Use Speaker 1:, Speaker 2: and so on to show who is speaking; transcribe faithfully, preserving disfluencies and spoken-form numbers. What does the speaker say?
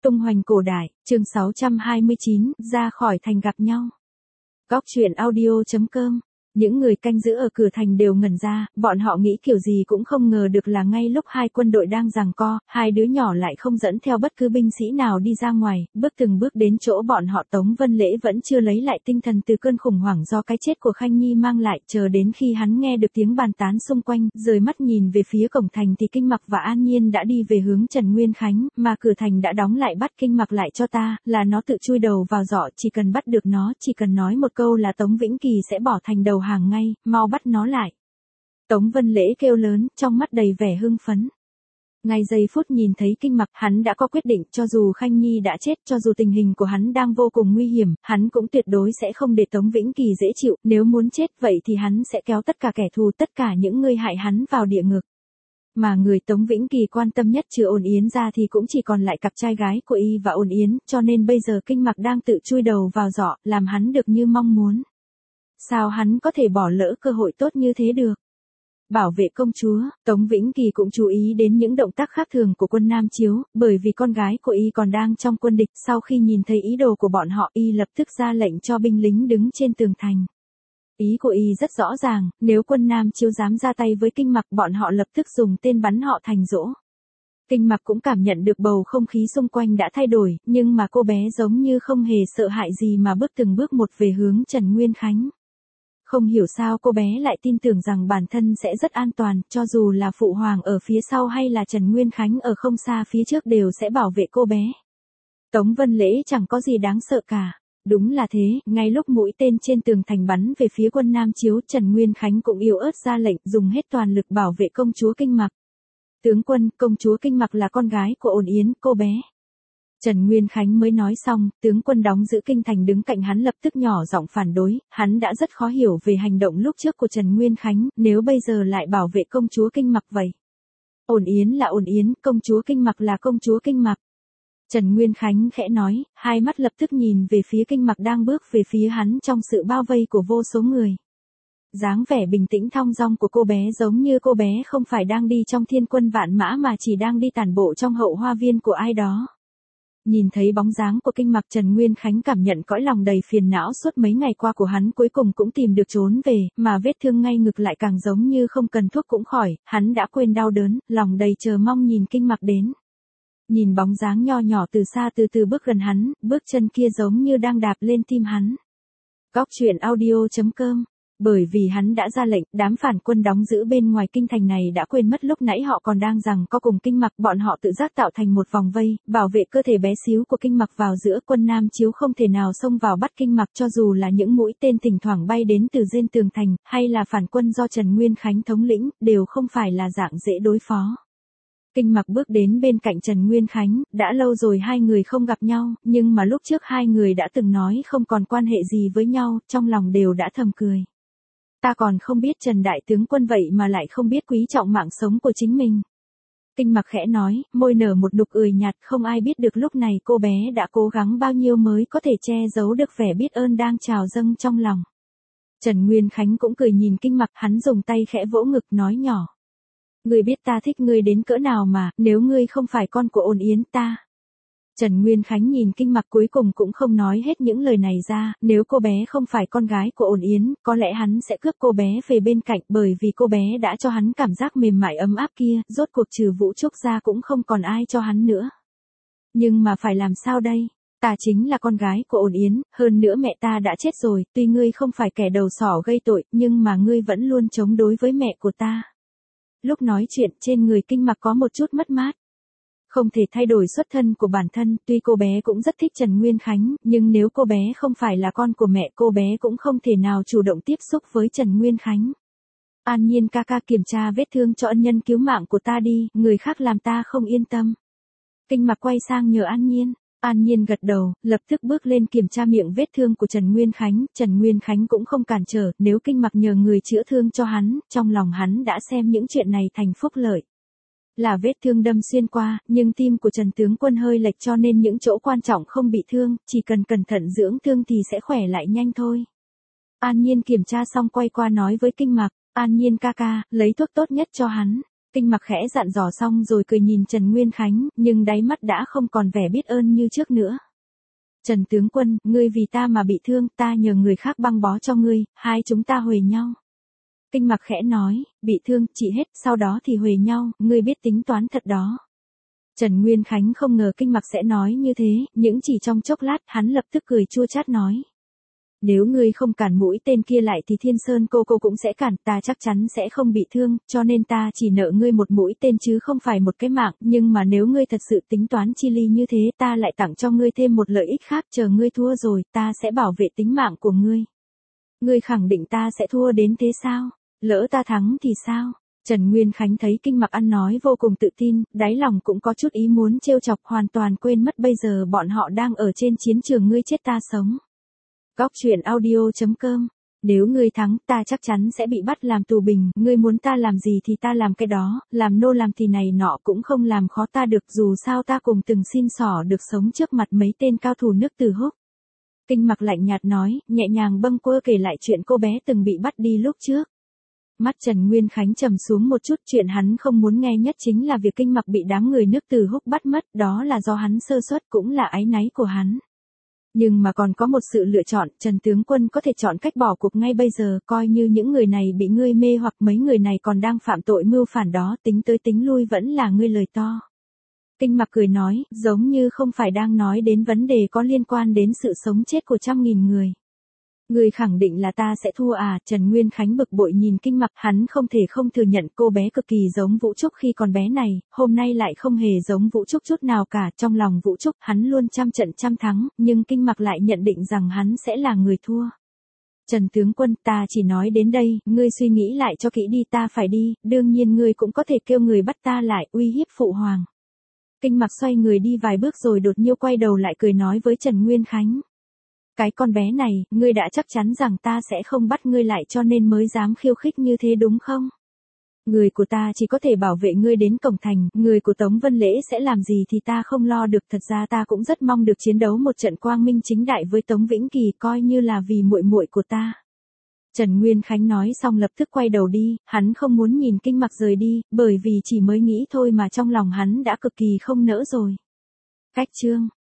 Speaker 1: Tung hoành cổ đại, chương sáu trăm hai mươi chín, ra khỏi thành gặp nhau. Góc truyện audio chấm com. Những người canh giữ ở cửa thành đều ngẩn ra, bọn họ nghĩ kiểu gì cũng không ngờ được là ngay lúc hai quân đội đang giằng co, hai đứa nhỏ lại không dẫn theo bất cứ binh sĩ nào đi ra ngoài, bước từng bước đến chỗ bọn họ. Tống Vân Lễ vẫn chưa lấy lại tinh thần từ cơn khủng hoảng do cái chết của Khanh Nhi mang lại, chờ đến khi hắn nghe được tiếng bàn tán xung quanh, rời mắt nhìn về phía cổng thành thì Kinh Mặc và An Nhiên đã đi về hướng Trần Nguyên Khánh, mà cửa thành đã đóng lại. Bắt Kinh Mặc lại cho ta, là nó tự chui đầu vào giỏ, chỉ cần bắt được nó, chỉ cần nói một câu là Tống Vĩnh Kỳ sẽ bỏ thành đầu hàng ngay, mau bắt nó lại. Tống Vân Lễ kêu lớn, trong mắt đầy vẻ hưng phấn. Ngay giây phút nhìn thấy Kinh Mặc, hắn đã có quyết định, cho dù Khanh Nhi đã chết, cho dù tình hình của hắn đang vô cùng nguy hiểm, hắn cũng tuyệt đối sẽ không để Tống Vĩnh Kỳ dễ chịu, nếu muốn chết vậy thì hắn sẽ kéo tất cả kẻ thù, tất cả những người hại hắn vào địa ngục. Mà người Tống Vĩnh Kỳ quan tâm nhất trừ Ôn Yến ra thì cũng chỉ còn lại cặp trai gái của y và Ôn Yến, cho nên bây giờ Kinh Mặc đang tự chui đầu vào giỏ, làm hắn được như mong muốn. Sao hắn có thể bỏ lỡ cơ hội tốt như thế được? Bảo vệ công chúa, Tống Vĩnh Kỳ cũng chú ý đến những động tác khác thường của quân Nam Chiếu, bởi vì con gái của y còn đang trong quân địch. Sau khi nhìn thấy ý đồ của bọn họ, y lập tức ra lệnh cho binh lính đứng trên tường thành. Ý của y rất rõ ràng, nếu quân Nam Chiếu dám ra tay với Kinh Mặc, bọn họ lập tức dùng tên bắn họ thành rỗ. Kinh Mặc cũng cảm nhận được bầu không khí xung quanh đã thay đổi, nhưng mà cô bé giống như không hề sợ hãi gì mà bước từng bước một về hướng Trần Nguyên Khánh. Không hiểu sao cô bé lại tin tưởng rằng bản thân sẽ rất an toàn, cho dù là Phụ Hoàng ở phía sau hay là Trần Nguyên Khánh ở không xa phía trước đều sẽ bảo vệ cô bé. Tống Vân Lễ chẳng có gì đáng sợ cả. Đúng là thế, ngay lúc mũi tên trên tường thành bắn về phía quân Nam Chiếu, Trần Nguyên Khánh cũng yếu ớt ra lệnh dùng hết toàn lực bảo vệ công chúa Kinh Mặc. Tướng quân, công chúa Kinh Mặc là con gái của Ôn Yến, cô bé. Trần Nguyên Khánh mới nói xong, tướng quân đóng giữ kinh thành đứng cạnh hắn lập tức nhỏ giọng phản đối, hắn đã rất khó hiểu về hành động lúc trước của Trần Nguyên Khánh, nếu bây giờ lại bảo vệ công chúa Kinh Mặc vậy. Ôn Yến là Ôn Yến, công chúa Kinh Mặc là công chúa Kinh Mặc. Trần Nguyên Khánh khẽ nói, hai mắt lập tức nhìn về phía Kinh Mặc đang bước về phía hắn trong sự bao vây của vô số người. Dáng vẻ bình tĩnh thong dong của cô bé giống như cô bé không phải đang đi trong thiên quân vạn mã mà chỉ đang đi tản bộ trong hậu hoa viên của ai đó. Nhìn thấy bóng dáng của Kinh Mặc, Trần Nguyên Khánh cảm nhận cõi lòng đầy phiền não suốt mấy ngày qua của hắn cuối cùng cũng tìm được trốn về, mà vết thương ngay ngực lại càng giống như không cần thuốc cũng khỏi, hắn đã quên đau đớn, lòng đầy chờ mong nhìn Kinh Mặc đến. Nhìn bóng dáng nho nhỏ từ xa từ từ bước gần hắn, bước chân kia giống như đang đạp lên tim hắn. Góc truyện audio chấm com. Bởi vì hắn đã ra lệnh, đám phản quân đóng giữ bên ngoài kinh thành này đã quên mất lúc nãy họ còn đang giằng co cùng Kinh Mặc, bọn họ tự giác tạo thành một vòng vây, bảo vệ cơ thể bé xíu của Kinh Mặc vào giữa. Quân Nam Chiếu không thể nào xông vào bắt Kinh Mặc, cho dù là những mũi tên thỉnh thoảng bay đến từ trên tường thành, hay là phản quân do Trần Nguyên Khánh thống lĩnh, đều không phải là dạng dễ đối phó. Kinh Mặc bước đến bên cạnh Trần Nguyên Khánh, đã lâu rồi hai người không gặp nhau, nhưng mà lúc trước hai người đã từng nói không còn quan hệ gì với nhau, trong lòng đều đã thầm cười. Ta còn không biết Trần Đại Tướng Quân vậy mà lại không biết quý trọng mạng sống của chính mình. Kinh Mặc khẽ nói, môi nở một nụ cười nhạt, không ai biết được lúc này cô bé đã cố gắng bao nhiêu mới có thể che giấu được vẻ biết ơn đang trào dâng trong lòng. Trần Nguyên Khánh cũng cười nhìn Kinh Mặc, hắn dùng tay khẽ vỗ ngực nói nhỏ. Ngươi biết ta thích ngươi đến cỡ nào mà, nếu ngươi không phải con của Ôn Yến ta. Trần Nguyên Khánh nhìn Kinh Mặc cuối cùng cũng không nói hết những lời này ra, nếu cô bé không phải con gái của Ôn Yến, có lẽ hắn sẽ cướp cô bé về bên cạnh, bởi vì cô bé đã cho hắn cảm giác mềm mại ấm áp kia, rốt cuộc trừ Vũ Trúc ra cũng không còn ai cho hắn nữa. Nhưng mà phải làm sao đây? Ta chính là con gái của Ôn Yến, hơn nữa mẹ ta đã chết rồi, tuy ngươi không phải kẻ đầu sỏ gây tội, nhưng mà ngươi vẫn luôn chống đối với mẹ của ta. Lúc nói chuyện trên người Kinh Mặc có một chút mất mát. Không thể thay đổi xuất thân của bản thân, tuy cô bé cũng rất thích Trần Nguyên Khánh, nhưng nếu cô bé không phải là con của mẹ, cô bé cũng không thể nào chủ động tiếp xúc với Trần Nguyên Khánh. An Nhiên ca ca kiểm tra vết thương cho ân nhân cứu mạng của ta đi, người khác làm ta không yên tâm. Kinh Mặc quay sang nhờ An Nhiên. An Nhiên gật đầu, lập tức bước lên kiểm tra miệng vết thương của Trần Nguyên Khánh, Trần Nguyên Khánh cũng không cản trở, nếu Kinh Mặc nhờ người chữa thương cho hắn, trong lòng hắn đã xem những chuyện này thành phúc lợi. Là vết thương đâm xuyên qua, nhưng tim của Trần Tướng Quân hơi lệch cho nên những chỗ quan trọng không bị thương, chỉ cần cẩn thận dưỡng thương thì sẽ khỏe lại nhanh thôi. An Nhiên kiểm tra xong quay qua nói với Kinh Mặc, An Nhiên ca ca, lấy thuốc tốt nhất cho hắn. Kinh Mặc khẽ dặn dò xong rồi cười nhìn Trần Nguyên Khánh, nhưng đáy mắt đã không còn vẻ biết ơn như trước nữa. Trần tướng quân, ngươi vì ta mà bị thương, ta nhờ người khác băng bó cho ngươi, hai chúng ta huề nhau. Kinh Mặc khẽ nói, bị thương, trị hết, sau đó thì huề nhau, ngươi biết tính toán thật đó. Trần Nguyên Khánh không ngờ Kinh Mặc sẽ nói như thế, những chỉ trong chốc lát, hắn lập tức cười chua chát nói. Nếu ngươi không cản mũi tên kia lại thì Thiên Sơn cô cô cũng sẽ cản, ta chắc chắn sẽ không bị thương, cho nên ta chỉ nợ ngươi một mũi tên chứ không phải một cái mạng, nhưng mà nếu ngươi thật sự tính toán chi ly như thế, ta lại tặng cho ngươi thêm một lợi ích khác, chờ ngươi thua rồi, ta sẽ bảo vệ tính mạng của ngươi. Ngươi khẳng định ta sẽ thua đến thế sao? Lỡ ta thắng thì sao? Trần Nguyên Khánh thấy Kinh Mặc ăn nói vô cùng tự tin, đáy lòng cũng có chút ý muốn trêu chọc, hoàn toàn quên mất bây giờ bọn họ đang ở trên chiến trường ngươi chết ta sống. Góc truyện audio chấm com. Nếu ngươi thắng, ta chắc chắn sẽ bị bắt làm tù binh, ngươi muốn ta làm gì thì ta làm cái đó, làm nô làm thì này nọ cũng không làm khó ta được, dù sao ta cùng từng xin xỏ được sống trước mặt mấy tên cao thủ nước Từ Húc. Kinh Mặc lạnh nhạt nói, nhẹ nhàng bâng quơ kể lại chuyện cô bé từng bị bắt đi lúc trước. Mắt Trần Nguyên Khánh trầm xuống một chút, chuyện hắn không muốn nghe nhất chính là việc Kinh Mặc bị đám người nước Từ Húc bắt mất, đó là do hắn sơ suất, cũng là áy náy của hắn. Nhưng mà còn có một sự lựa chọn, Trần tướng quân có thể chọn cách bỏ cuộc ngay bây giờ, coi như những người này bị ngươi mê hoặc mấy người này còn đang phạm tội mưu phản đó, tính tới tính lui vẫn là ngươi lời to. Kinh Mặc cười nói, giống như không phải đang nói đến vấn đề có liên quan đến sự sống chết của trăm nghìn người. Ngươi khẳng định là ta sẽ thua à? Trần Nguyên Khánh bực bội nhìn Kinh Mặc, hắn không thể không thừa nhận cô bé cực kỳ giống Vũ Trúc khi còn bé này, hôm nay lại không hề giống Vũ Trúc chút nào cả, trong lòng Vũ Trúc hắn luôn trăm trận trăm thắng, nhưng Kinh Mặc lại nhận định rằng hắn sẽ là người thua. Trần tướng quân, ta chỉ nói đến đây, ngươi suy nghĩ lại cho kỹ đi, ta phải đi, đương nhiên ngươi cũng có thể kêu người bắt ta lại, uy hiếp phụ hoàng. Kinh Mặc xoay người đi vài bước rồi đột nhiên quay đầu lại cười nói với Trần Nguyên Khánh. Cái con bé này, ngươi đã chắc chắn rằng ta sẽ không bắt ngươi lại cho nên mới dám khiêu khích như thế đúng không? Người của ta chỉ có thể bảo vệ ngươi đến cổng thành, người của Tống Vân Lễ sẽ làm gì thì ta không lo được, thật ra ta cũng rất mong được chiến đấu một trận quang minh chính đại với Tống Vĩnh Kỳ, coi như là vì muội muội của ta. Trần Nguyên Khánh nói xong lập tức quay đầu đi, hắn không muốn nhìn Kinh Mặc rời đi, bởi vì chỉ mới nghĩ thôi mà trong lòng hắn đã cực kỳ không nỡ rồi. Cách chương